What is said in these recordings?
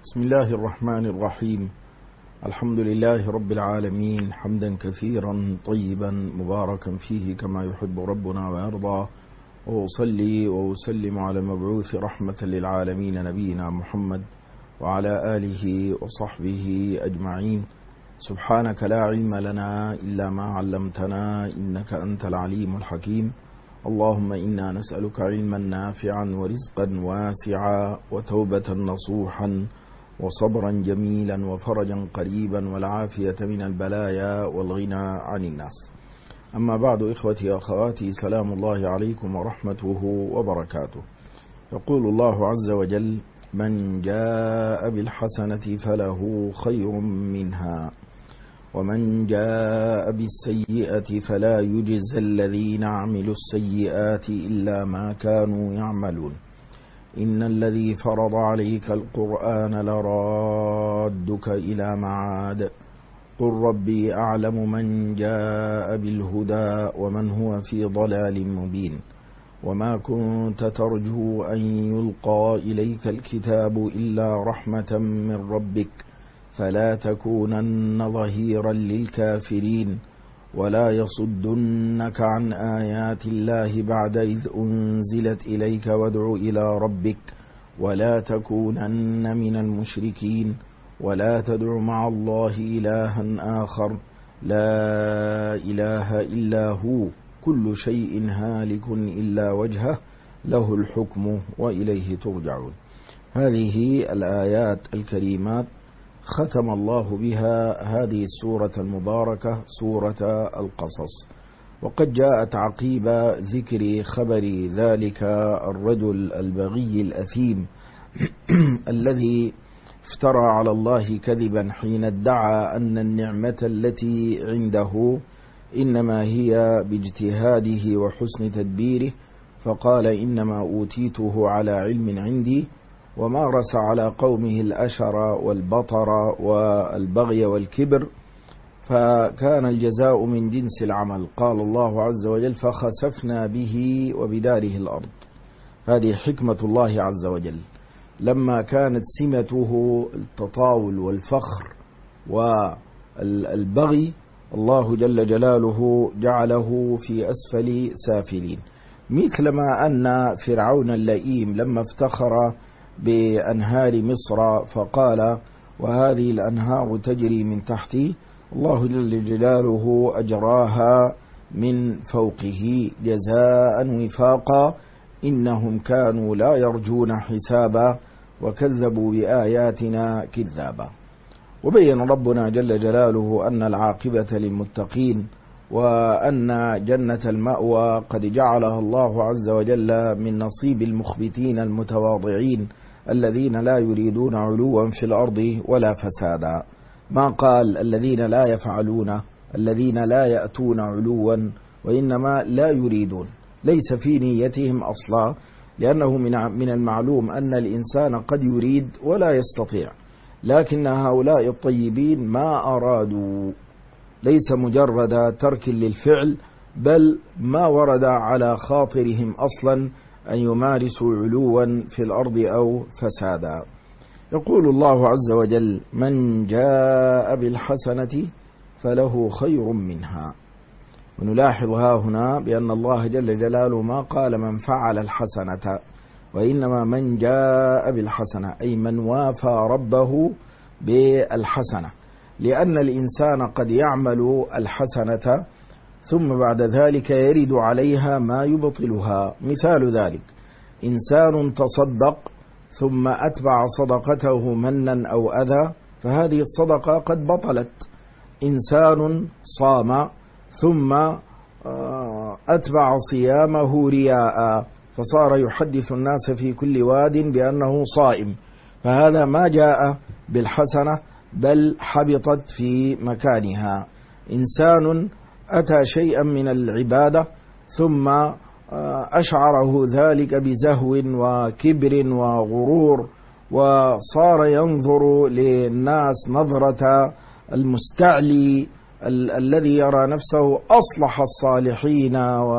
بسم الله الرحمن الرحيم. الحمد لله رب العالمين، حمدا كثيرا طيبا مباركا فيه كما يحب ربنا ويرضى، وأصلي وأسلم على المبعوث رحمة للعالمين نبينا محمد وعلى آله وصحبه أجمعين. سبحانك لا علم لنا إلا ما علمتنا إنك أنت العليم الحكيم. اللهم إنا نسألك علما نافعا ورزقا واسعا وتوبة نصوحا وصبرا جميلا وفرجا قريبا والعافية من البلايا والغنى عن الناس. أما بعد، إخوتي وأخواتي، سلام الله عليكم ورحمته وبركاته. يقول الله عز وجل: من جاء بالحسنة فله خير منها ومن جاء بالسيئة فلا يجزى الذين عملوا السيئات إلا ما كانوا يعملون. إن الذي فرض عليك القرآن لرادك إلى معاد قل ربي أعلم من جاء بالهدى ومن هو في ضلال مبين. وما كنت ترجو أن يلقى إليك الكتاب إلا رحمة من ربك فلا تكونن ظهيرا للكافرين ولا يصدنك عن آيات الله بعد إذ أنزلت إليك وادع إلى ربك ولا تكونن من المشركين ولا تدع مع الله إلها آخر لا إله إلا هو كل شيء هالك إلا وجهه له الحكم وإليه ترجعون. هذه الآيات الكريمات ختم الله بها هذه السورة المباركة، سورة القصص، وقد جاءت عقيب ذكر خبر ذلك الرجل البغي الأثيم الذي افترى على الله كذبا حين ادعى أن النعمة التي عنده إنما هي باجتهاده وحسن تدبيره، فقال إنما أوتيته على علم عندي، ومارس على قومه الأشر والبطر والبغي والكبر، فكان الجزاء من جنس العمل. قال الله عز وجل: فخسفنا به وبداره الأرض. هذه حكمة الله عز وجل، لما كانت سمته التطاول والفخر والبغي الله جل جلاله جعله في أسفل سافلين، مثلما أن فرعون اللئيم لما افتخر بأنهار مصر فقال: وهذه الأنهار تجري من تحتي، الله جل جلاله أجراها من فوقه جزاء وفاقا إنهم كانوا لا يرجون حسابا وكذبوا بآياتنا كذابا. وبين ربنا جل جلاله أن العاقبة للمتقين، وأن جنة المأوى قد جعلها الله عز وجل من نصيب المخبتين المتواضعين الذين لا يريدون علوا في الأرض ولا فسادا. ما قال الذين لا يفعلون، الذين لا يأتون علوا، وإنما لا يريدون، ليس في نيتهم أصلا، لأنه من المعلوم أن الإنسان قد يريد ولا يستطيع، لكن هؤلاء الطيبين ما أرادوا، ليس مجرد ترك للفعل، بل ما ورد على خاطرهم أصلا أن يمارسوا علوا في الأرض أو فسادا. يقول الله عز وجل: من جاء بالحسنة فله خير منها. ونلاحظ هنا بأن الله جل جلاله ما قال من فعل الحسنة، وإنما من جاء بالحسنة، أي من وافى ربه بالحسنة، لأن الإنسان قد يعمل الحسنة ثم بعد ذلك يرد عليها ما يبطلها. مثال ذلك: إنسان تصدق ثم أتبع صدقته منا أو أذى، فهذه الصدقة قد بطلت. إنسان صام ثم أتبع صيامه رياء، فصار يحدث الناس في كل واد بأنه صائم، فهذا ما جاء بالحسنة بل حبطت في مكانها. إنسان أتى شيئا من العبادة ثم أشعره ذلك بزهو وكبر وغرور، وصار ينظر للناس نظرة المستعلي الذي يرى نفسه أصلح الصالحين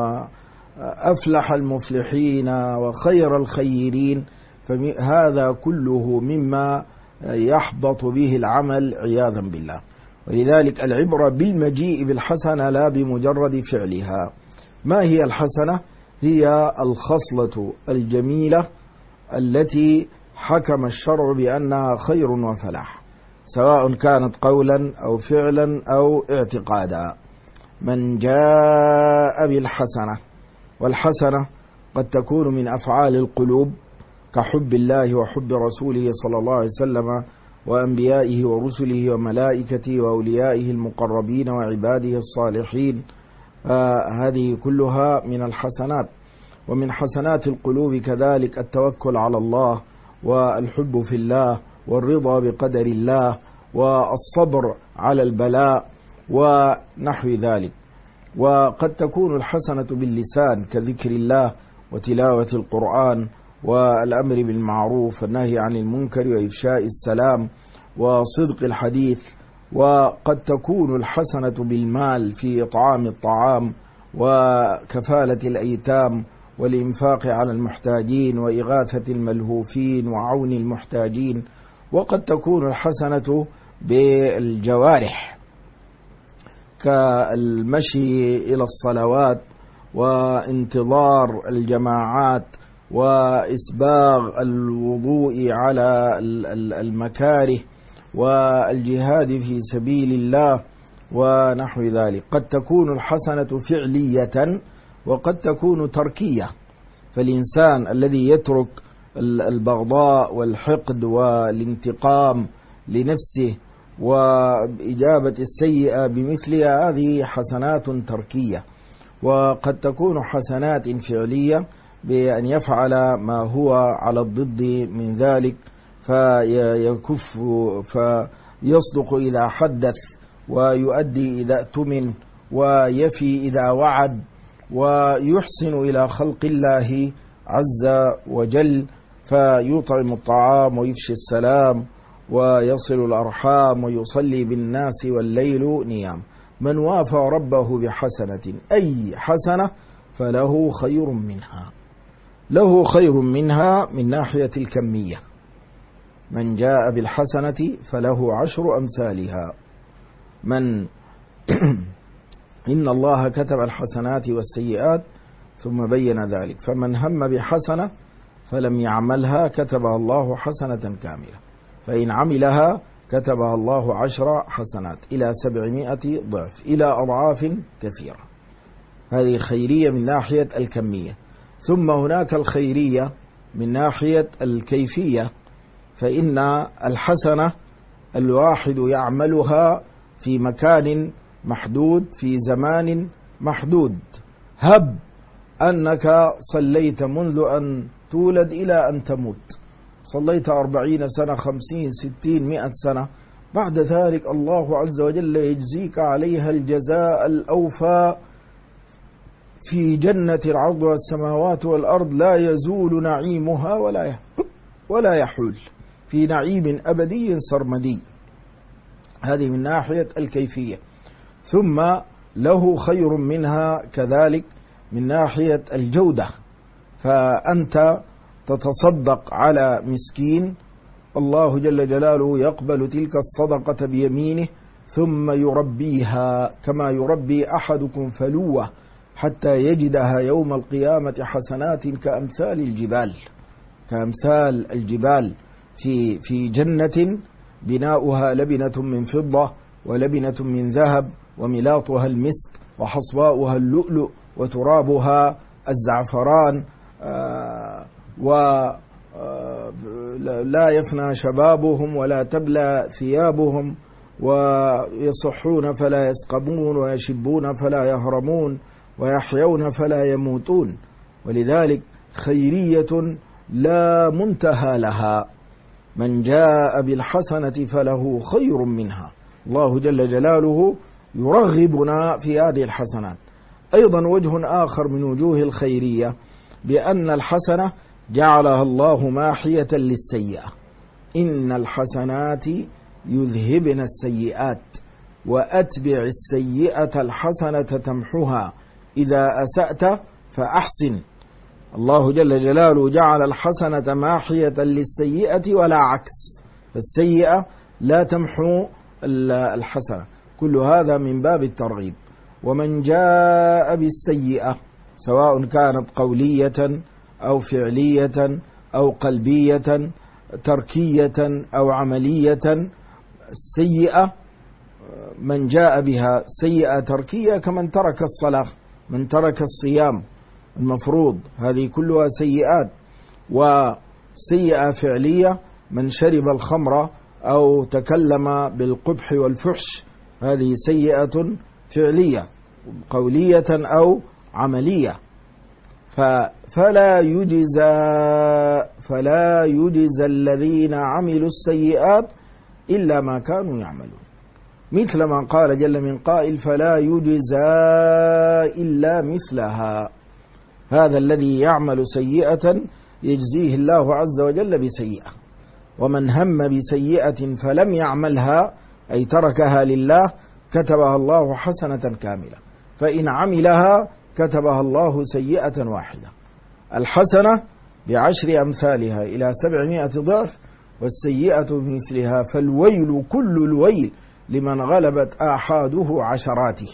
وأفلح المفلحين وخير الخيرين، فهذا كله مما يحبط به العمل عياذا بالله. ولذلك العبرة بالمجيء بالحسنة لا بمجرد فعلها. ما هي الحسنة؟ هي الخصلة الجميلة التي حكم الشرع بأنها خير وفلاح، سواء كانت قولا أو فعلا أو اعتقادا. من جاء بالحسنة، والحسنة قد تكون من أفعال القلوب كحب الله وحب رسوله صلى الله عليه وسلم وأنبيائه ورسله وملائكته وأوليائه المقربين وعباده الصالحين، هذه كلها من الحسنات. ومن حسنات القلوب كذلك التوكل على الله والحب في الله والرضا بقدر الله والصبر على البلاء ونحو ذلك. وقد تكون الحسنة باللسان كذكر الله وتلاوة القرآن والأمر بالمعروف والنهي عن المنكر وإفشاء السلام وصدق الحديث. وقد تكون الحسنة بالمال في إطعام الطعام وكفالة الأيتام والإنفاق على المحتاجين وإغاثة الملهوفين وعون المحتاجين. وقد تكون الحسنة بالجوارح كالمشي إلى الصلوات وانتظار الجماعات وإسباغ الوضوء على المكاره والجهاد في سبيل الله ونحو ذلك. قد تكون الحسنة فعلية وقد تكون تركية، فالإنسان الذي يترك البغضاء والحقد والانتقام لنفسه وإجابة السيئة بمثلها، هذه حسنات تركية. وقد تكون حسنات فعلية بأن يفعل ما هو على الضد من ذلك، فيكف فيصدق إذا حدث ويؤدي إذا اؤتمن ويفي إذا وعد ويحسن إلى خلق الله عز وجل، فيطعم الطعام ويفشي السلام ويصل الأرحام ويصلي بالناس والليل نيام. من وافى ربه بحسنة أي حسنة فله خير منها، له خير منها من ناحية الكمية. من جاء بالحسنة فله 10 أمثالها. إن الله كتب الحسنات والسيئات ثم بين ذلك، فمن هم بحسنة فلم يعملها كتبها الله حسنة كاملة، فإن عملها كتبها الله 10 حسنات إلى 700 ضعف إلى أضعاف كثيرة. هذه خيرية من ناحية الكمية. ثم هناك الخيرية من ناحية الكيفية، فإن الحسنة الواحد يعملها في مكان محدود في زمان محدود. هب أنك صليت منذ أن تولد إلى أن تموت، صليت 40 سنة 50 60 100 سنة، بعد ذلك الله عز وجل يجزيك عليها الجزاء الأوفى في جنة عرضها السماوات والأرض لا يزول نعيمها ولا يحول، في نعيم أبدي سرمدي. هذه من ناحية الكيفية. ثم له خير منها كذلك من ناحية الجودة، فأنت تتصدق على مسكين، الله جل جلاله يقبل تلك الصدقة بيمينه ثم يربيها كما يربي أحدكم فلوة حتى يجدها يوم القيامة حسنات كأمثال الجبال في جنة بناؤها لبنة من فضة ولبنة من ذهب وملاطها المسك وحصباؤها اللؤلؤ وترابها الزعفران، ولا يفنى شبابهم ولا تبلى ثيابهم، ويصحون فلا يسقمون ويشبون فلا يهرمون ويحيون فلا يموتون. ولذلك خيرية لا منتهى لها. من جاء بالحسنة فله خير منها. الله جل جلاله يرغبنا في هذه الحسنات. أيضا وجه آخر من وجوه الخيرية بأن الحسنة جعلها الله ماحية للسيئة. إن الحسنات يذهبن السيئات وأتبع السيئة الحسنة تمحها إذا أسأت فأحسن. الله جل جلاله جعل الحسنة ماحية للسيئة ولا عكس، فالسيئة لا تمحو الحسنة. كل هذا من باب الترغيب. ومن جاء بالسيئة سواء كانت قولية أو فعلية أو قلبية تركية أو عملية، السيئة من جاء بها سيئة تركية كمن ترك الصلاة، من ترك الصيام المفروض، هذه كلها سيئات. وسيئة فعلية من شرب الخمر أو تكلم بالقبح والفحش، هذه سيئة فعلية قولية أو عملية. فلا يجزى الذين عملوا السيئات إلا ما كانوا يعملون، مثل ما قال جل من قائل فلا يجزى إلا مثلها. هذا الذي يعمل سيئة يجزيه الله عز وجل بسيئة. ومن هم بسيئة فلم يعملها أي تركها لله كتبها الله حسنة كاملة، فإن عملها كتبها الله سيئة واحدة. الحسنة ب10 أمثالها إلى 700 ضعف، والسيئة بمثلها. فالويل كل الويل لمن غلبت آحاده عشراته،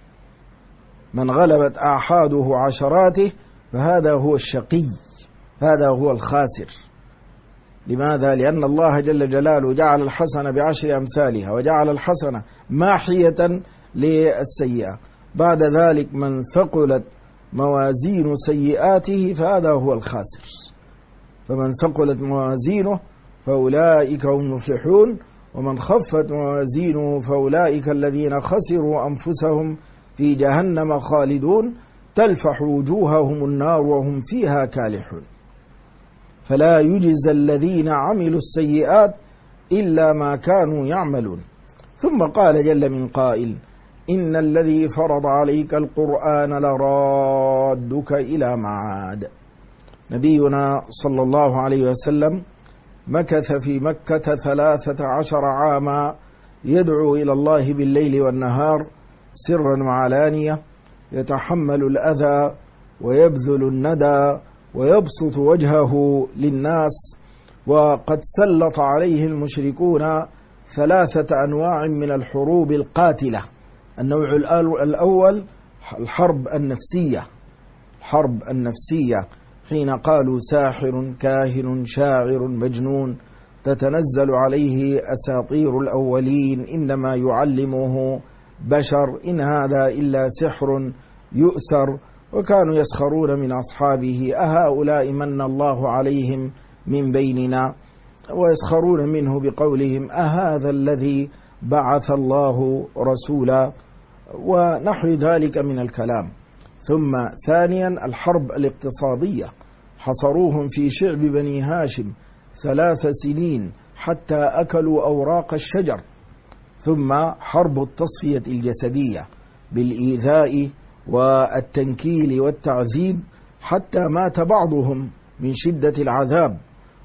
من غلبت آحاده عشراته فهذا هو الشقي، هذا هو الخاسر. لماذا؟ لأن الله جل جلاله جعل الحسنة ب10 أمثالها، وجعل الحسنة ماحية للسيئة. بعد ذلك من ثقلت موازين سيئاته فهذا هو الخاسر. فمن ثقلت موازينه فأولئك هم المفلحون، ومن خفت موازينه فأولئك الذين خسروا أنفسهم في جهنم خالدون تلفح وجوههم النار وهم فيها كالحون. فلا يجزى الذين عملوا السيئات إلا ما كانوا يعملون. ثم قال جل من قائل إن الذي فرض عليك القرآن لرادك إلى معاد. نبينا صلى الله عليه وسلم مكث في مكة 13 عاما يدعو إلى الله بالليل والنهار سرا وعلانية، يتحمل الأذى ويبذل الندى ويبسط وجهه للناس. وقد سلط عليه المشركون 3 أنواع من الحروب القاتلة. النوع الأول الحرب النفسية، الحرب النفسية حين قالوا ساحر كاهن شاعر مجنون، تتنزل عليه أساطير الأولين، إنما يعلمه بشر، إن هذا إلا سحر يؤثر. وكانوا يسخرون من أصحابه أهؤلاء من الله عليهم من بيننا، ويسخرون منه بقولهم أهذا الذي بعث الله رسولا، ونحو ذلك من الكلام. ثم ثانيا الحرب الاقتصادية، حصروهم في شعب بني هاشم 3 سنين حتى أكلوا أوراق الشجر. ثم حرب التصفية الجسدية بالإيذاء والتنكيل والتعذيب حتى مات بعضهم من شدة العذاب،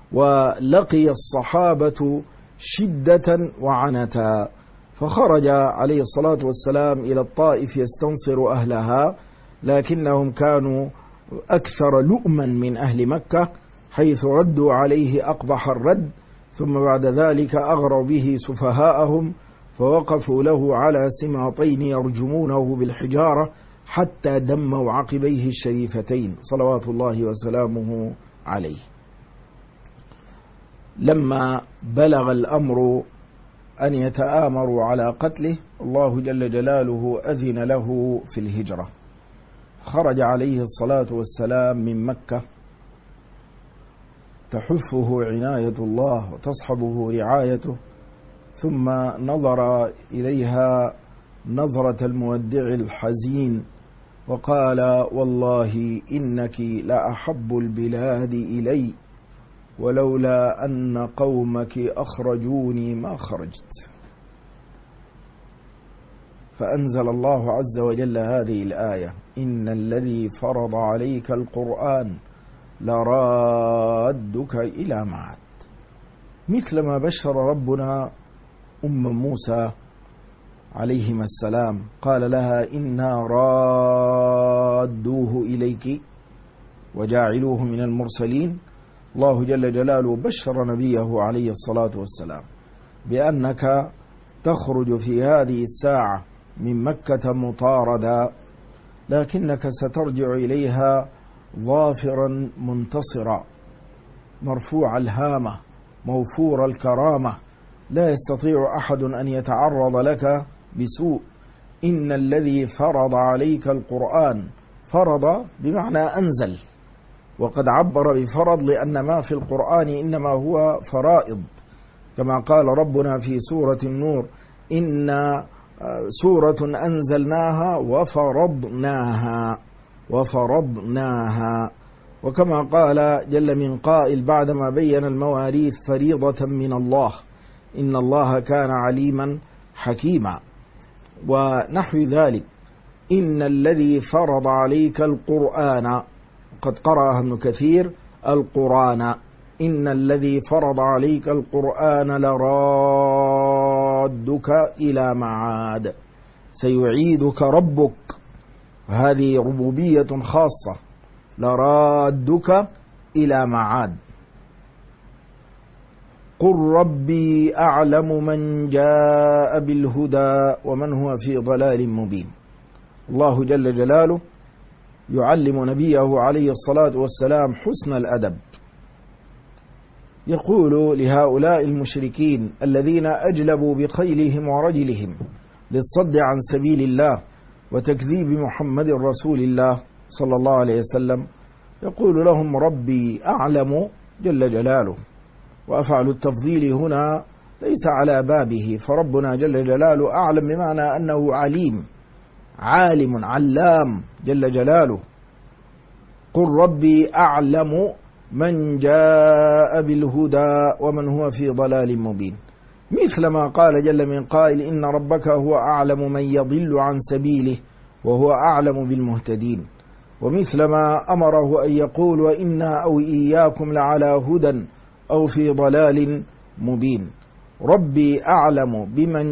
ولقي الصحابة شدة وعنتا، فخرج عليه الصلاة والسلام إلى الطائف يستنصر أهلها، لكنهم كانوا أكثر لؤما من أهل مكة، حيث ردوا عليه أقبح الرد. ثم بعد ذلك أغروا به سفهاءهم، فوقفوا له على سماطين يرجمونه بالحجارة حتى دموا عقبيه الشريفتين صلوات الله وسلامه عليه. لما بلغ الأمر أن يتآمروا على قتله، الله جل جلاله أذن له في الهجرة. خرج عليه الصلاة والسلام من مكة تحفه عناية الله وتصحبه رعايته، ثم نظر إليها نظرة المودع الحزين وقال والله إنك لأحب البلاد إلي، ولولا أن قومك أخرجوني ما خرجت. فأنزل الله عز وجل هذه الآية إن الذي فرض عليك القرآن لرادك إلى معاد، مثل ما بشر ربنا موسى عليهما السلام، قال لها إنا رادوه إليك وجاعلوه من المرسلين. الله جل جلاله بشر نبيه عليه الصلاة والسلام بأنك تخرج في هذه الساعة من مكة مطاردا، لكنك سترجع إليها ظافرا منتصرا، مرفوع الهامة، موفور الكرامة، لا يستطيع أحد أن يتعرض لك بسوء. إن الذي فرض عليك القرآن، فرض بمعنى أنزل، وقد عبر بفرض لأن ما في القرآن إنما هو فرائض، كما قال ربنا في سورة النور: إن سورة أنزلناها وفرضناها. وكما قال جل من قائل بعدما بين المواريث: فريضة من الله، إن الله كان عليما حكيما، ونحو ذلك. إن الذي فرض عليك القرآن، قد قرأها ابن كثير القرآن، إن الذي فرض عليك القرآن لرادك إلى معاد، سيعيدك ربك، هذه ربوبية خاصة، لرادك إلى معاد. قل ربي أعلم من جاء بالهدى ومن هو في ضلال مبين. الله جل جلاله يعلم نبيه عليه الصلاة والسلام حسن الأدب، يقول لهؤلاء المشركين الذين أجلبوا بخيلهم ورجلهم للصد عن سبيل الله وتكذيب محمد رسول الله صلى الله عليه وسلم، يقول لهم: ربي أعلم جل جلاله. وأفعل التفضيل هنا ليس على بابه، فربنا جل جلاله أعلم بمعنى أنه عليم، عالم، علام جل جلاله. قل ربي أعلم من جاء بالهدى ومن هو في ضلال مبين، مثل ما قال جل من قائل: إن ربك هو أعلم من يضل عن سبيله وهو أعلم بالمهتدين، ومثل ما أمره أن يقول: وإنا أو إياكم لعلى هدى أو في ضلال مبين. ربي أعلم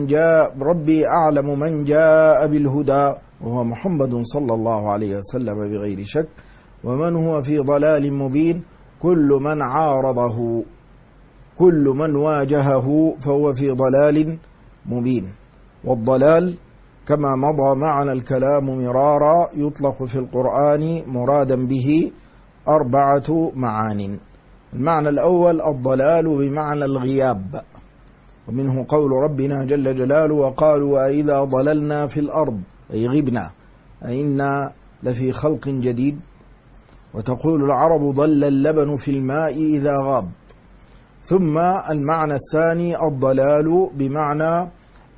من جاء بالهدى وهو محمد صلى الله عليه وسلم بغير شك، ومن هو في ضلال مبين كل من عارضه، كل من واجهه فهو في ضلال مبين. والضلال كما مضى معنا الكلام مرارا يطلق في القرآن مرادا به 4 معان. المعنى الأول الضلال بمعنى الغياب، ومنه قول ربنا جل جلاله: وقالوا أإذا ضللنا في الأرض، أي غبنا، أئنا لفي خلق جديد. وتقول العرب: ضل اللبن في الماء إذا غاب. ثم المعنى الثاني الضلال بمعنى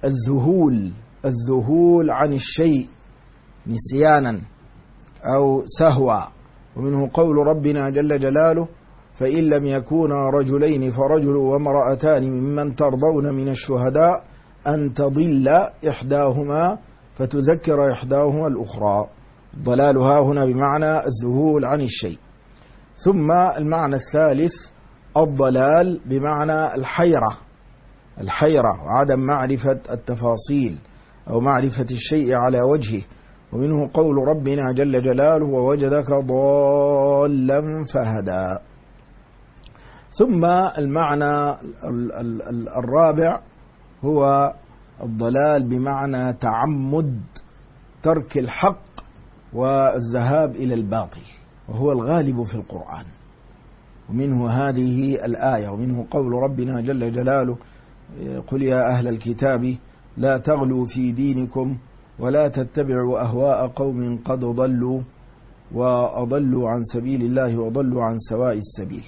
الذهول عن الشيء نسيانا أو سهوا، ومنه قول ربنا جل جلاله: فإن لم يكونا رجلين فرجل وامرأتان ممن ترضون من الشهداء أن تضل إحداهما فتذكر إحداهما الأخرى. الضلال ها هنا بمعنى الذهول عن الشيء. ثم المعنى الثالث الضلال بمعنى الحيرة وعدم معرفة التفاصيل أو معرفة الشيء على وجهه، ومنه قول ربنا جل جلاله: ووجدك ضالا فهدى. ثم المعنى الرابع هو الضلال بمعنى تعمد ترك الحق والذهاب إلى الباطل، وهو الغالب في القرآن، ومنه هذه الآية، ومنه قول ربنا جل جلاله: قل يا أهل الكتاب لا تغلوا في دينكم ولا تتبعوا أهواء قوم قد ضلوا وأضلوا عن سبيل الله وضلوا عن سواء السبيل.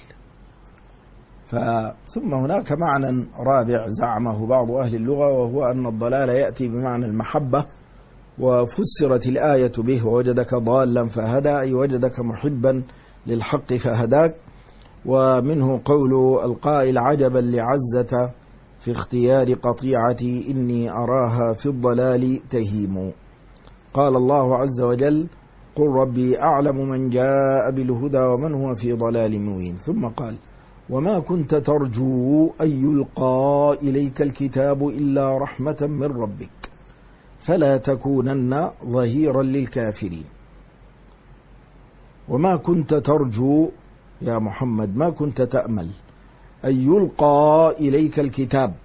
ثم هناك معنى رابع زعمه بعض أهل اللغة، وهو أن الضلال يأتي بمعنى المحبة، وفسرت الآية به: ووجدك ضالا فهدى، أي وجدك محبا للحق فهداك. ومنه قول القائل: عجبا لعزة في اختيار قطيعتي إني أراها في الضلال تهيم. قال الله عز وجل: قل ربي أعلم من جاء بالهدى ومن هو في ضلال مبين. ثم قال: وما كنت ترجو أن يلقى إليك الكتاب إلا رحمة من ربك فلا تكونن ظهيرا للكافرين. وما كنت ترجو يا محمد ما كنت تأمل أن يلقى إليك الكتاب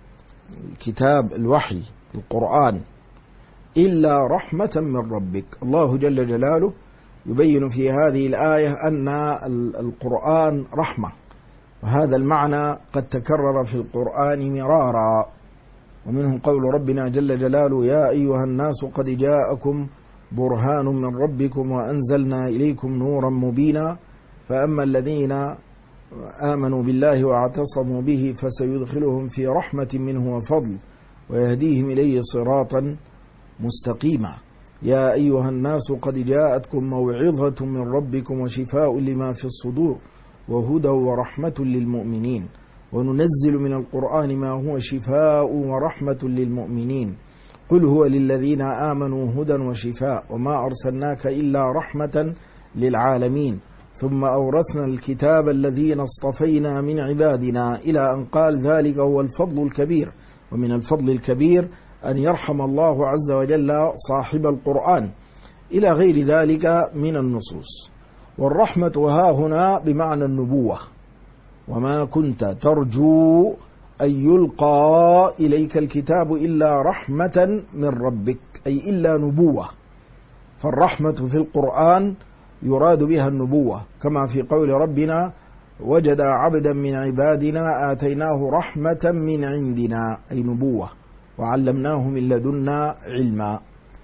الوحي القرآن إلا رحمة من ربك. الله جل جلاله يبين في هذه الآية أن القرآن رحمة، وهذا المعنى قد تكرر في القرآن مرارا، ومنه قول ربنا جل جلاله: يا أيها الناس قد جاءكم برهان من ربكم وأنزلنا إليكم نورا مبينا فأما الذين آمنوا بالله واعتصموا به فسيدخلهم في رحمة منه وفضل ويهديهم إليه صراطا مستقيما. يا أيها الناس قد جاءتكم موعظة من ربكم وشفاء لما في الصدور وهدى ورحمة للمؤمنين وننزل من القرآن ما هو شفاء ورحمة للمؤمنين قل هو للذين آمنوا هدى وشفاء وما أرسلناك إلا رحمة للعالمين ثم أورثنا الكتاب الذين اصطفينا من عبادنا إلى أن قال: ذلك هو الفضل الكبير. ومن الفضل الكبير أن يرحم الله عز وجل صاحب القرآن إلى غير ذلك من النصوص. والرحمة ها هنا بمعنى النبوة: وما كنت ترجو أن يلقى إليك الكتاب إلا رحمة من ربك، أي إلا نبوة. فالرحمة في القرآن يراد بها النبوة، كما في قول ربنا: وجد عبدا من عبادنا آتيناه رحمة من عندنا، أي نبوة، وعلمناه من لدنا علما.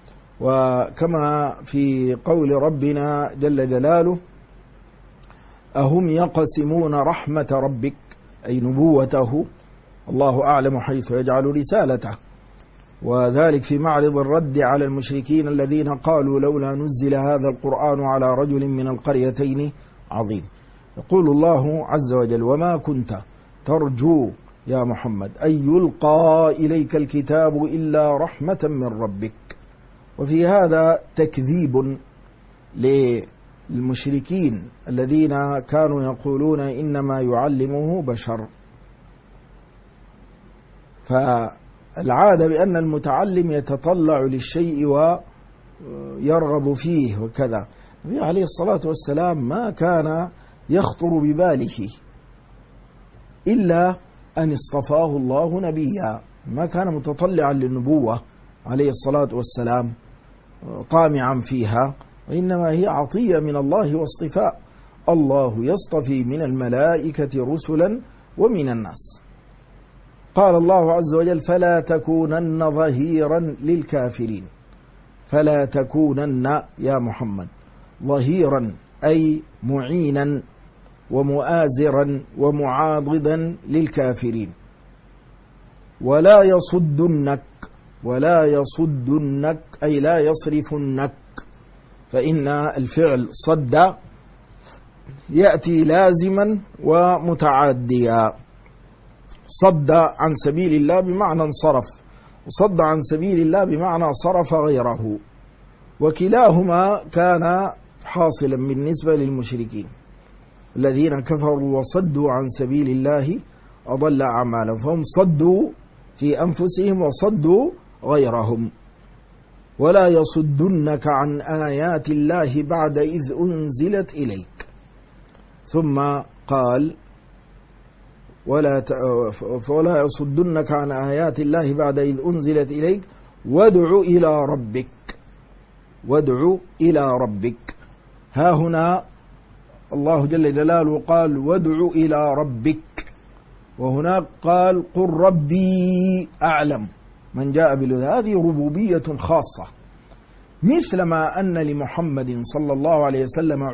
وكما في قول ربنا جل جلاله: أهم يقسمون رحمة ربك، أي نبوته، الله أعلم حيث يجعل رسالته. وذلك في معرض الرد على المشركين الذين قالوا: لولا نزل هذا القرآن على رجل من القريتين عظيم. يقول الله عز وجل: وما كنت ترجو يا محمد أن يلقى إليك الكتاب إلا رحمة من ربك. وفي هذا تكذيب للمشركين الذين كانوا يقولون إنما يعلمه بشر. فالعادة بأن المتعلم يتطلع للشيء ويرغب فيه وكذا. النبي عليه الصلاة والسلام ما كان يخطر بباله إلا أن اصطفاه الله نبيا، ما كان متطلعا للنبوة عليه الصلاة والسلام طامعا فيها، وإنما هي عطية من الله واصطفاء. الله يصطفي من الملائكة رسلا ومن الناس. قال الله عز وجل: فلا تكونن ظهيرا للكافرين. فلا تكونن يا محمد ظهيرا، أي معينا ومؤازرا ومعاضدا للكافرين. ولا يصدنك أي لا يصرفنك، فإن الفعل صد يأتي لازما ومتعديا. صد عن سبيل الله بمعنى انصرف، وصد عن سبيل الله بمعنى صرف غيره، وكلاهما كان حاصلا بالنسبة للمشركين الذين كفروا وصدوا عن سبيل الله أضل أعمالهم، فهم صدوا في أنفسهم وصدوا غيرهم. ولا يصدنك عن آيات الله بعد إذ أنزلت إليك. ثم قال: ولا يصدنك عن آيات الله بعد إذ أنزلت إليك وادع إلى ربك. ها هنا الله جل جلاله قال: وادع إلى ربك، وهناك قال: قل ربي أعلم من جاء بالهدى. هذه ربوبية خاصة، مثلما أن لمحمد صلى الله عليه وسلم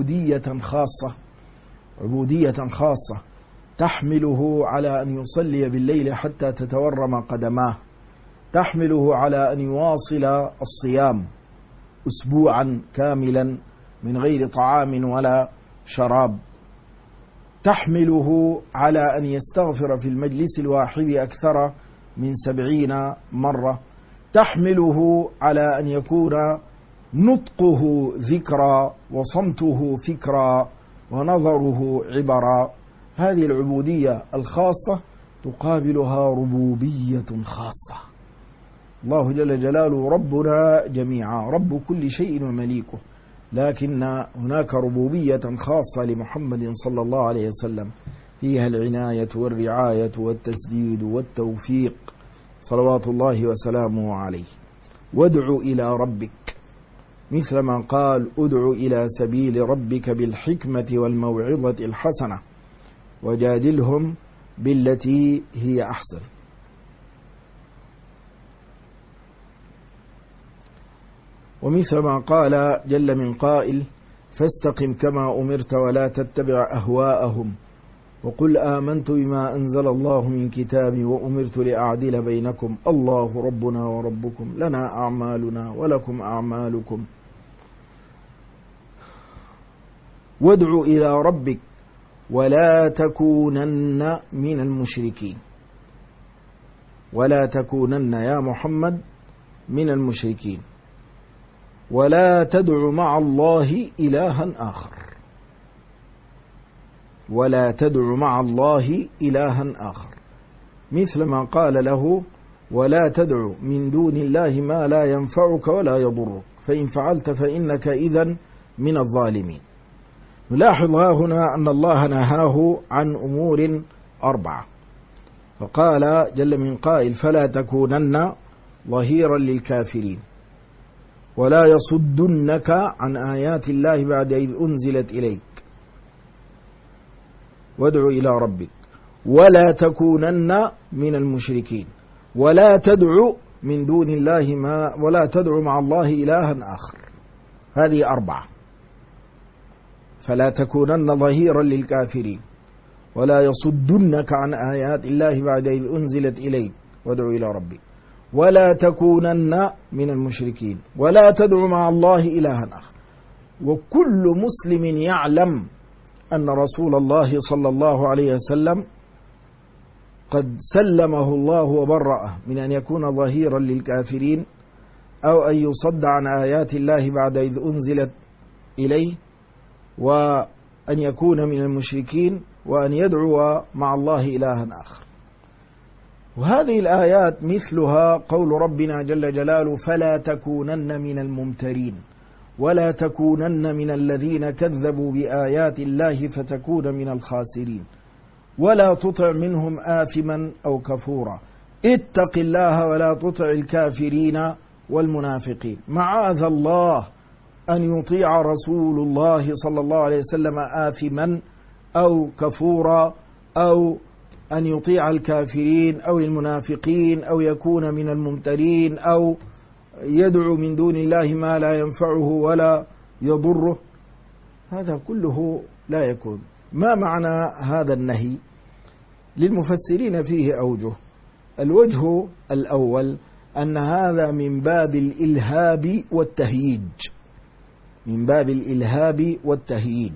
عبودية خاصة تحمله على أن يصلي بالليل حتى تتورم قدماه، تحمله على أن يواصل الصيام أسبوعا كاملا من غير طعام ولا شراب، تحمله على أن يستغفر في المجلس الواحد أكثر من 70 مرة، تحمله على أن يكون نطقه ذكرى وصمته فكرى ونظره عبرا. هذه العبودية الخاصة تقابلها ربوبية خاصة. الله جل جلاله ربنا جميعا، رب كل شيء ومليكه، لكن هناك ربوبية خاصة لمحمد صلى الله عليه وسلم فيها العناية والرعاية والتسديد والتوفيق صلوات الله وسلامه عليه. وادع إلى ربك، مثل ما قال ادع إلى سبيل ربك بالحكمة والموعظة الحسنة وجادلهم بالتي هي أحسن. ومثل ما قال جل من قائل فاستقم كما أمرت ولا تتبع أهواءهم وقل آمنت بما أنزل الله من كتاب وأمرت لأعدل بينكم الله ربنا وربكم لنا أعمالنا ولكم أعمالكم. وادع إلى ربك ولا تكونن من المشركين، ولا تكونن يا محمد من المشركين، ولا تدع مع الله إلها آخر، ولا تدع مع الله إلها آخر، مثل ما قال له ولا تدع من دون الله ما لا ينفعك ولا يضرك فإن فعلت فإنك إذن من الظالمين. نلاحظ هنا أن الله نهاه عن أمور 4، فقال جل من قائل فلا تكونن ظهيرا للكافرين ولا يصدنك عن آيات الله بعد إذ أنزلت إليك، وادع إلى ربك ولا تكونن من المشركين ولا تدع من دون الله ولا تدع مع الله إلها آخر. هذه 4. فلا تكونن ظهيرا للكافرين ولا يصدنك عن آيات الله بعد إذ أنزلت إليك وادع إلى ربك ولا تكونن من المشركين ولا تدع مع الله إلها آخر. وكل مسلم يعلم أن رسول الله صلى الله عليه وسلم قد سلمه الله وبرأه من أن يكون ظهيرا للكافرين أو أن يصد عن آيات الله بعد إذ أنزلت إليه وأن يكون من المشركين وأن يدعو مع الله إلها آخر. وهذه الآيات مثلها قول ربنا جل جلاله فلا تكونن من الممترين ولا تكونن من الذين كذبوا بآيات الله فتكون من الخاسرين ولا تطع منهم آثما أو كفورا اتق الله ولا تطع الكافرين والمنافقين. معاذ الله أن يطيع رسول الله صلى الله عليه وسلم آثما أو كفورا أو أن يطيع الكافرين أو المنافقين أو يكون من الممترين أو يدعو من دون الله ما لا ينفعه ولا يضره. هذا كله لا يكون. ما معنى هذا النهي؟ للمفسرين فيه أوجه. الوجه الأول أن هذا من باب الإلهاب والتهييج، من باب الإلهاب والتهييج،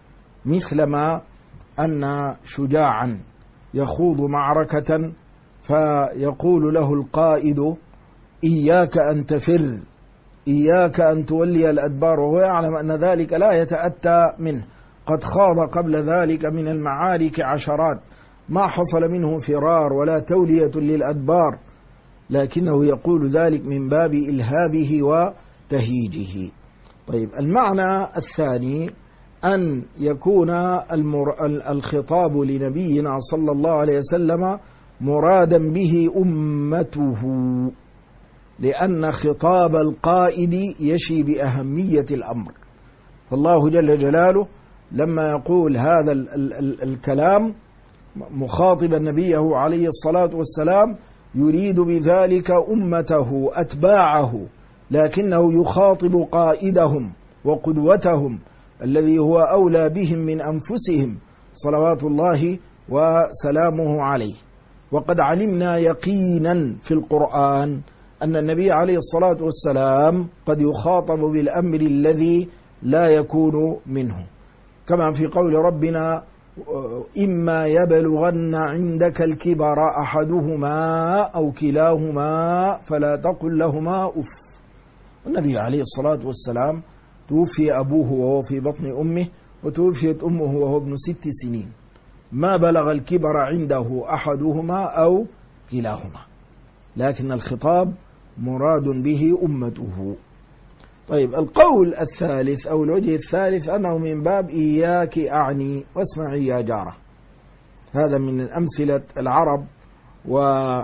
مثلما أن شجاعا يخوض معركة فيقول له القائد إياك أن تفر، إياك أن تولي الأدبار، وهو يعلم أن ذلك لا يتأتى منه، قد خاض قبل ذلك من المعارك عشرات ما حصل منه فرار ولا تولية للأدبار، لكنه يقول ذلك من باب إلهابه وتهييجه. طيب، المعنى الثاني أن يكون الخطاب لنبينا صلى الله عليه وسلم مرادا به أمته، لأن خطاب القائد يشي بأهمية الأمر. فالله جل جلاله لما يقول هذا الكلام مخاطبا نبيه عليه الصلاة والسلام يريد بذلك أمته أتباعه، لكنه يخاطب قائدهم وقدوتهم الذي هو أولى بهم من أنفسهم صلوات الله وسلامه عليه. وقد علمنا يقينا في القرآن أن النبي عليه الصلاة والسلام قد يخاطب بالأمر الذي لا يكون منه، كما في قول ربنا إما يبلغن عندك الكبر أحدهما أو كلاهما فلا تقل لهما أف. النبي عليه الصلاة والسلام توفي أبوه وهو في بطن أمه وتوفيت أمه وهو ابن 6 سنين، ما بلغ الكبر عنده أحدهما أو كلاهما، لكن الخطاب مراد به أمته. طيب القول الثالث أو الوجه الثالث أنه من باب إياك أعني واسمعي يا جارة. هذا من أمثلة العرب. وقصة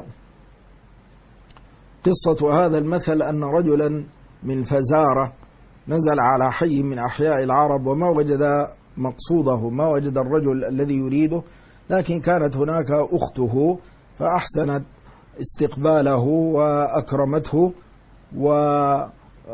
هذا المثل أن رجلا من فزارة نزل على حي من أحياء العرب وما وجد مقصوده، ما وجد الرجل الذي يريده، لكن كانت هناك أخته فأحسنت استقباله وأكرمته وكانت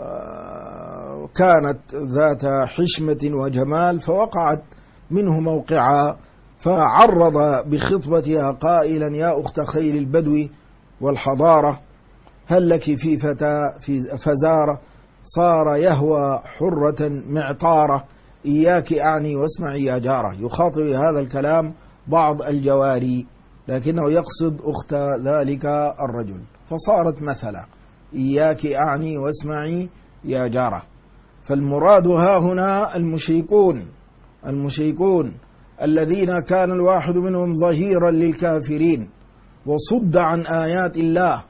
ذات حشمة وجمال، فوقعت منه موقعا، فعرض بخطبتها قائلا: يا أخت خير البدو والحضارة، هل لك في فزارة صار يهوى حرة معطارة، إياك أعني واسمعي يا جارة. يخاطب هذا الكلام بعض الجواري، لكنه يقصد أخت ذلك الرجل، فصارت مثلا إياك أعني واسمعي يا جارة. فالمراد ها هنا المشركون الذين كان الواحد منهم ظهيرا للكافرين وصد عن آيات الله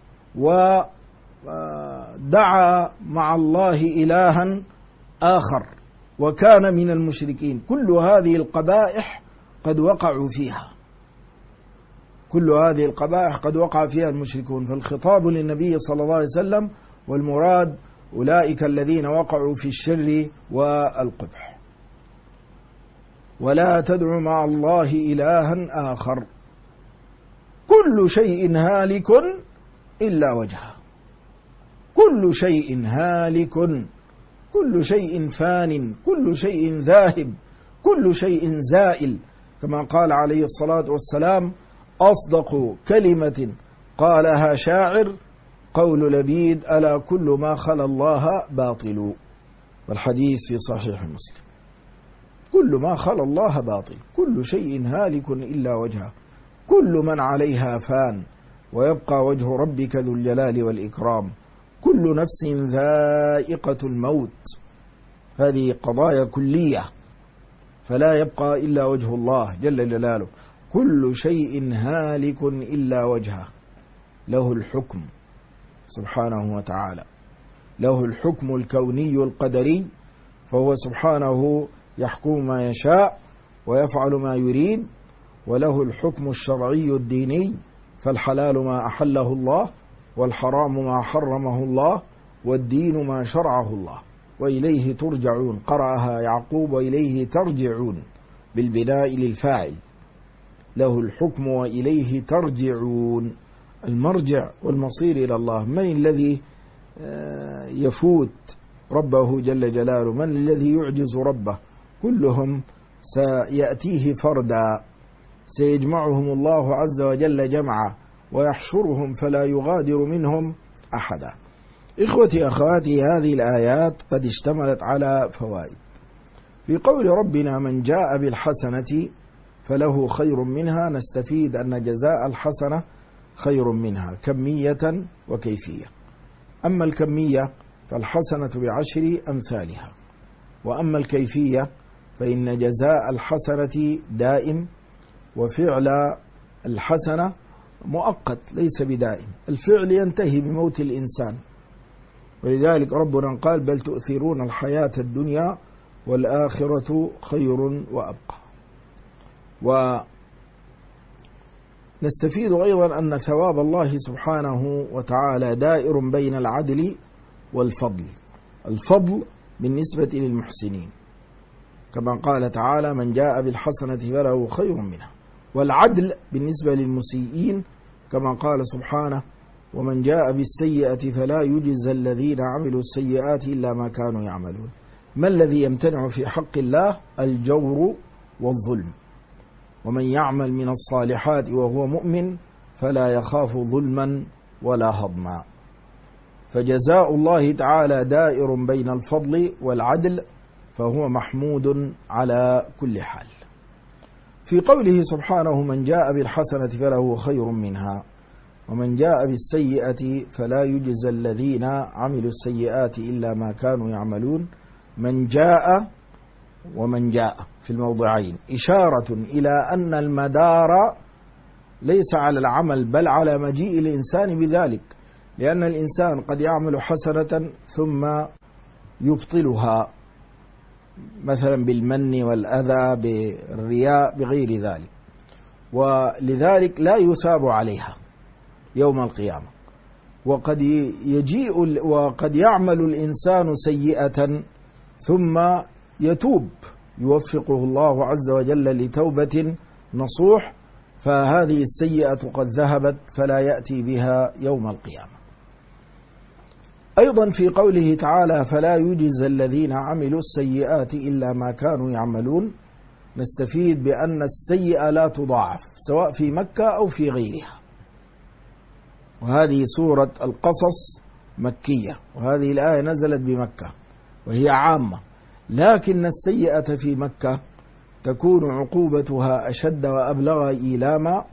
ودعا مع الله إلها آخر وكان من المشركين. كل هذه القبائح قد وقعوا فيها، كل هذه القبائح قد وقع فيها المشركون. فالخطاب للنبي صلى الله عليه وسلم، والمراد أولئك الذين وقعوا في الشر والقبح. ولا تدع مع الله إلها آخر، كل شيء هالك إلا وجهه، كل شيء هالك، كل شيء فان، كل شيء ذاهب، كل شيء زائل، كما قال عليه الصلاة والسلام: أصدق كلمة قالها شاعر قول لبيد: ألا كل ما خلا الله باطل. والحديث في صحيح مسلم. كل ما خلا الله باطل، كل شيء هالك إلا وجهه، كل من عليها فان، ويبقى وجه ربك ذو الجلال والإكرام، كل نفس ذائقة الموت. هذه قضايا كلية، فلا يبقى إلا وجه الله جل جلاله. كل شيء هالك إلا وجهه، له الحكم سبحانه وتعالى، له الحكم الكوني القدري، فهو سبحانه يحكم ما يشاء ويفعل ما يريد، وله الحكم الشرعي الديني، فالحلال ما أحله الله، والحرام ما حرمه الله، والدين ما شرعه الله، وإليه ترجعون. قرأها يعقوب: وإليه ترجعون بالبناء للفاعل. له الحكم وإليه ترجعون، المرجع والمصير إلى الله. من الذي يفوت ربه جل جلاله؟ من الذي يعجز ربه؟ كلهم سيأتيه فردا، سيجمعهم الله عز وجل جمعا، ويحشرهم فلا يغادر منهم أحدا. إخوتي أخواتي، هذه الآيات قد اشتملت على فوائد. في قول ربنا: من جاء بالحسنة فله خير منها، نستفيد أن جزاء الحسنة خير منها كمية وكيفية. أما الكمية فالحسنة بعشر أمثالها، وأما الكيفية فإن جزاء الحسنة دائم، وفعل الحسنة مؤقت ليس بدائم، الفعل ينتهي بموت الإنسان. ولذلك ربنا قال: بل تؤثرون الحياة الدنيا والآخرة خير وأبقى. ونستفيد أيضا أن ثواب الله سبحانه وتعالى دائر بين العدل والفضل. الفضل بالنسبة للمحسنين كما قال تعالى: من جاء بالحسنة فله خير منها، والعدل بالنسبة للمسيئين كما قال سبحانه: ومن جاء بالسيئة فلا يجزى الذين عملوا السيئات إلا ما كانوا يعملون. ما الذي يمتنع في حق الله؟ الجور والظلم. ومن يعمل من الصالحات وهو مؤمن فلا يخاف ظلما ولا هضما. فجزاء الله تعالى دائر بين الفضل والعدل، فهو محمود على كل حال. في قوله سبحانه: من جاء بالحسنة فله خير منها، ومن جاء بالسيئة فلا يجزى الذين عملوا السيئات إلا ما كانوا يعملون. من جاء ومن جاء في الموضعين إشارة إلى أن المدار ليس على العمل بل على مجيء الإنسان بذلك، لأن الإنسان قد يعمل حسنة ثم يبطلها مثلا بالمن والأذى بالرياء بغير ذلك، ولذلك لا يثاب عليها يوم القيامة. وقد يعمل الإنسان سيئة ثم يتوب، يوفقه الله عز وجل لتوبة نصوح، فهذه السيئة قد ذهبت فلا يأتي بها يوم القيامة. أيضا في قوله تعالى فلا يجزى الذين عملوا السيئات إلا ما كانوا يعملون، نستفيد بأن السيئة لا تضاعف سواء في مكة أو في غيرها. وهذه سورة القصص مكية، وهذه الآية نزلت بمكة وهي عامة، لكن السيئة في مكة تكون عقوبتها أشد وأبلغ إيلاما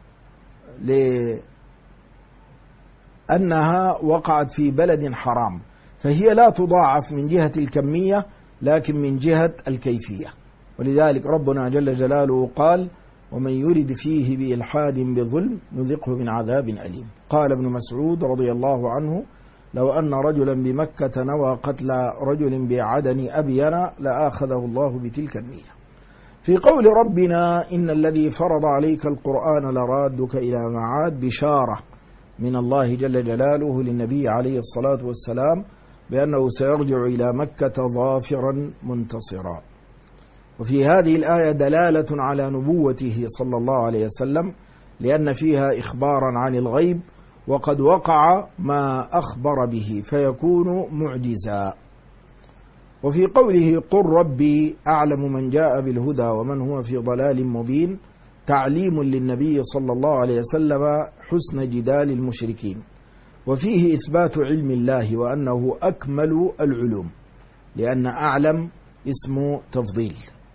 لأنها وقعت في بلد حرام، فهي لا تضاعف من جهة الكمية لكن من جهة الكيفية. ولذلك ربنا جل جلاله قال ومن يرد فيه بإلحاد بظلم نذقه من عذاب أليم. قال ابن مسعود رضي الله عنه لو أن رجلا بمكة نوى قتل رجل بعدن أبين لآخذه الله بتلك النية. في قول ربنا إن الذي فرض عليك القرآن لرادك إلى معاد، بشارة من الله جل جلاله للنبي عليه الصلاة والسلام بأنه سيرجع إلى مكة ظافرا منتصرا. وفي هذه الآية دلالة على نبوته صلى الله عليه وسلم، لأن فيها إخبارا عن الغيب وقد وقع ما أخبر به فيكون معجزا. وفي قوله قل ربي أعلم من جاء بالهدى ومن هو في ضلال مبين، تعليم للنبي صلى الله عليه وسلم حسن جدال المشركين، وفيه إثبات علم الله وأنه أكمل العلوم، لأن أعلم اسم تفضيل.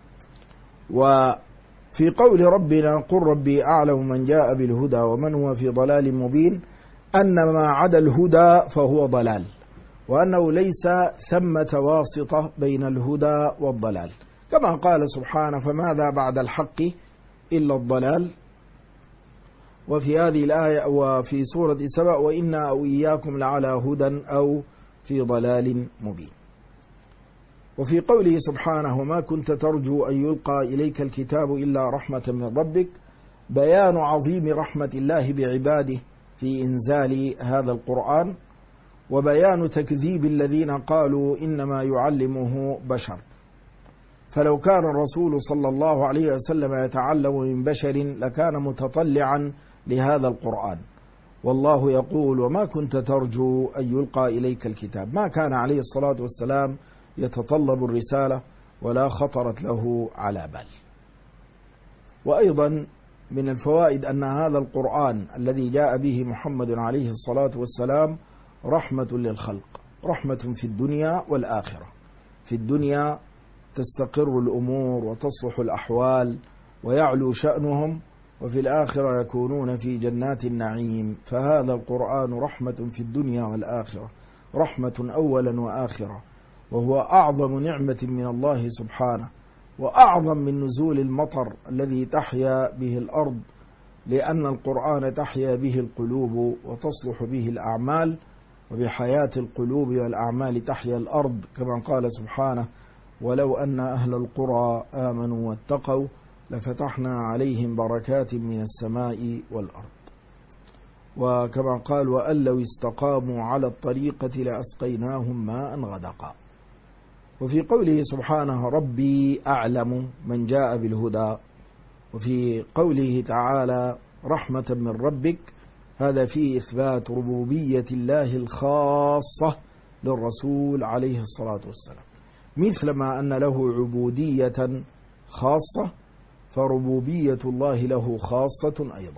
وفي قول ربنا قل ربي أعلم من جاء بالهدى ومن هو في ضلال مبين، أن ما عدا الهدى فهو ضلال، وأنه ليس ثمة واسطة بين الهدى والضلال، كما قال سبحانه فماذا بعد الحق إلا الضلال. وفي هذه الآية وفي سورة سبأ وإنا أو إياكم لعلى هدى أو في ضلال مبين. وفي قوله سبحانه ما كنت ترجو أن يلقى إليك الكتاب إلا رحمة من ربك، بيان عظيم رحمة الله بعباده في إنزال هذا القرآن، وبيان تكذيب الذين قالوا إنما يعلمه بشر. فلو كان الرسول صلى الله عليه وسلم يتعلم من بشر لكان متطلعا لهذا القرآن، والله يقول وما كنت ترجو أن يلقى إليك الكتاب، ما كان عليه الصلاة والسلام يتطلب الرسالة ولا خطرت له على بال. وأيضا من الفوائد أن هذا القرآن الذي جاء به محمد عليه الصلاة والسلام رحمة للخلق، رحمة في الدنيا والآخرة. في الدنيا تستقر الأمور وتصلح الأحوال ويعلو شأنهم، وفي الآخرة يكونون في جنات النعيم. فهذا القرآن رحمة في الدنيا والآخرة، رحمة أولا وآخرة، وهو أعظم نعمة من الله سبحانه، وأعظم من نزول المطر الذي تحيا به الأرض، لأن القرآن تحيا به القلوب وتصلح به الأعمال، وبحياة القلوب والأعمال تحيا الأرض، كما قال سبحانه ولو أن أهل القرى آمنوا واتقوا لفتحنا عليهم بركات من السماء والأرض. وكما قال وأن لو استقاموا على الطريقة لأسقيناهم ماء غدقا. وفي قوله سبحانه ربي أعلم من جاء بالهدى، وفي قوله تعالى رحمة من ربك، هذا فيه إثبات ربوبية الله الخاصة للرسول عليه الصلاة والسلام، مثلما أن له عبودية خاصة فربوبية الله له خاصة أيضا.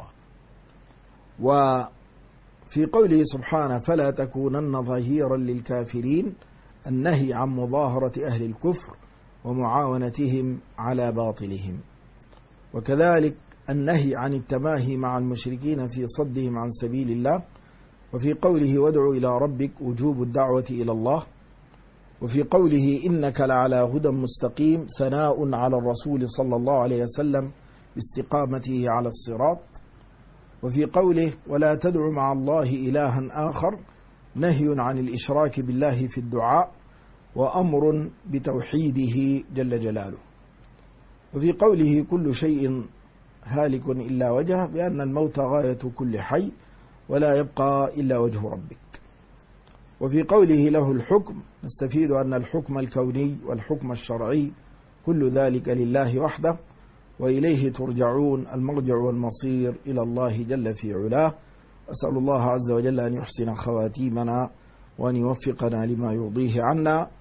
وفي قوله سبحانه فلا تكونن ظهيرا للكافرين، النهي عن مظاهرة أهل الكفر ومعاونتهم على باطلهم، وكذلك النهي عن التماهي مع المشركين في صدهم عن سبيل الله. وفي قوله وادع إلى ربك وجوب الدعوة إلى الله. وفي قوله إنك لعلى هدى مستقيم ثناء على الرسول صلى الله عليه وسلم باستقامته على الصراط. وفي قوله ولا تدع مع الله إلها آخر، نهي عن الإشراك بالله في الدعاء. وأمر بتوحيده جل جلاله. وفي قوله كل شيء هالك إلا وجهه بأن الموت غاية كل حي ولا يبقى إلا وجه ربك. وفي قوله له الحكم نستفيد أن الحكم الكوني والحكم الشرعي كل ذلك لله وحده، وإليه ترجعون، المرجع والمصير إلى الله جل في علاه. أسأل الله عز وجل أن يحسن خواتيمنا وأن يوفقنا لما يرضيه عنا،